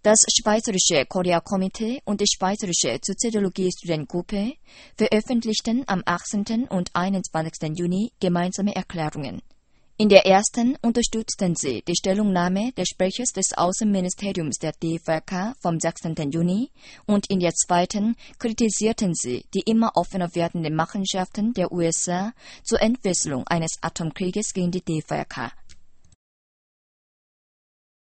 Das Schweizerische Korea-Komitee und die Schweizerische Soziologie-Studentengruppe veröffentlichten am 18. und 21. Juni gemeinsame Erklärungen. In der ersten unterstützten sie die Stellungnahme des Sprechers des Außenministeriums der DVK vom 16. Juni und in der zweiten kritisierten sie die immer offener werdenden Machenschaften der USA zur Entwicklung eines Atomkrieges gegen die DVK.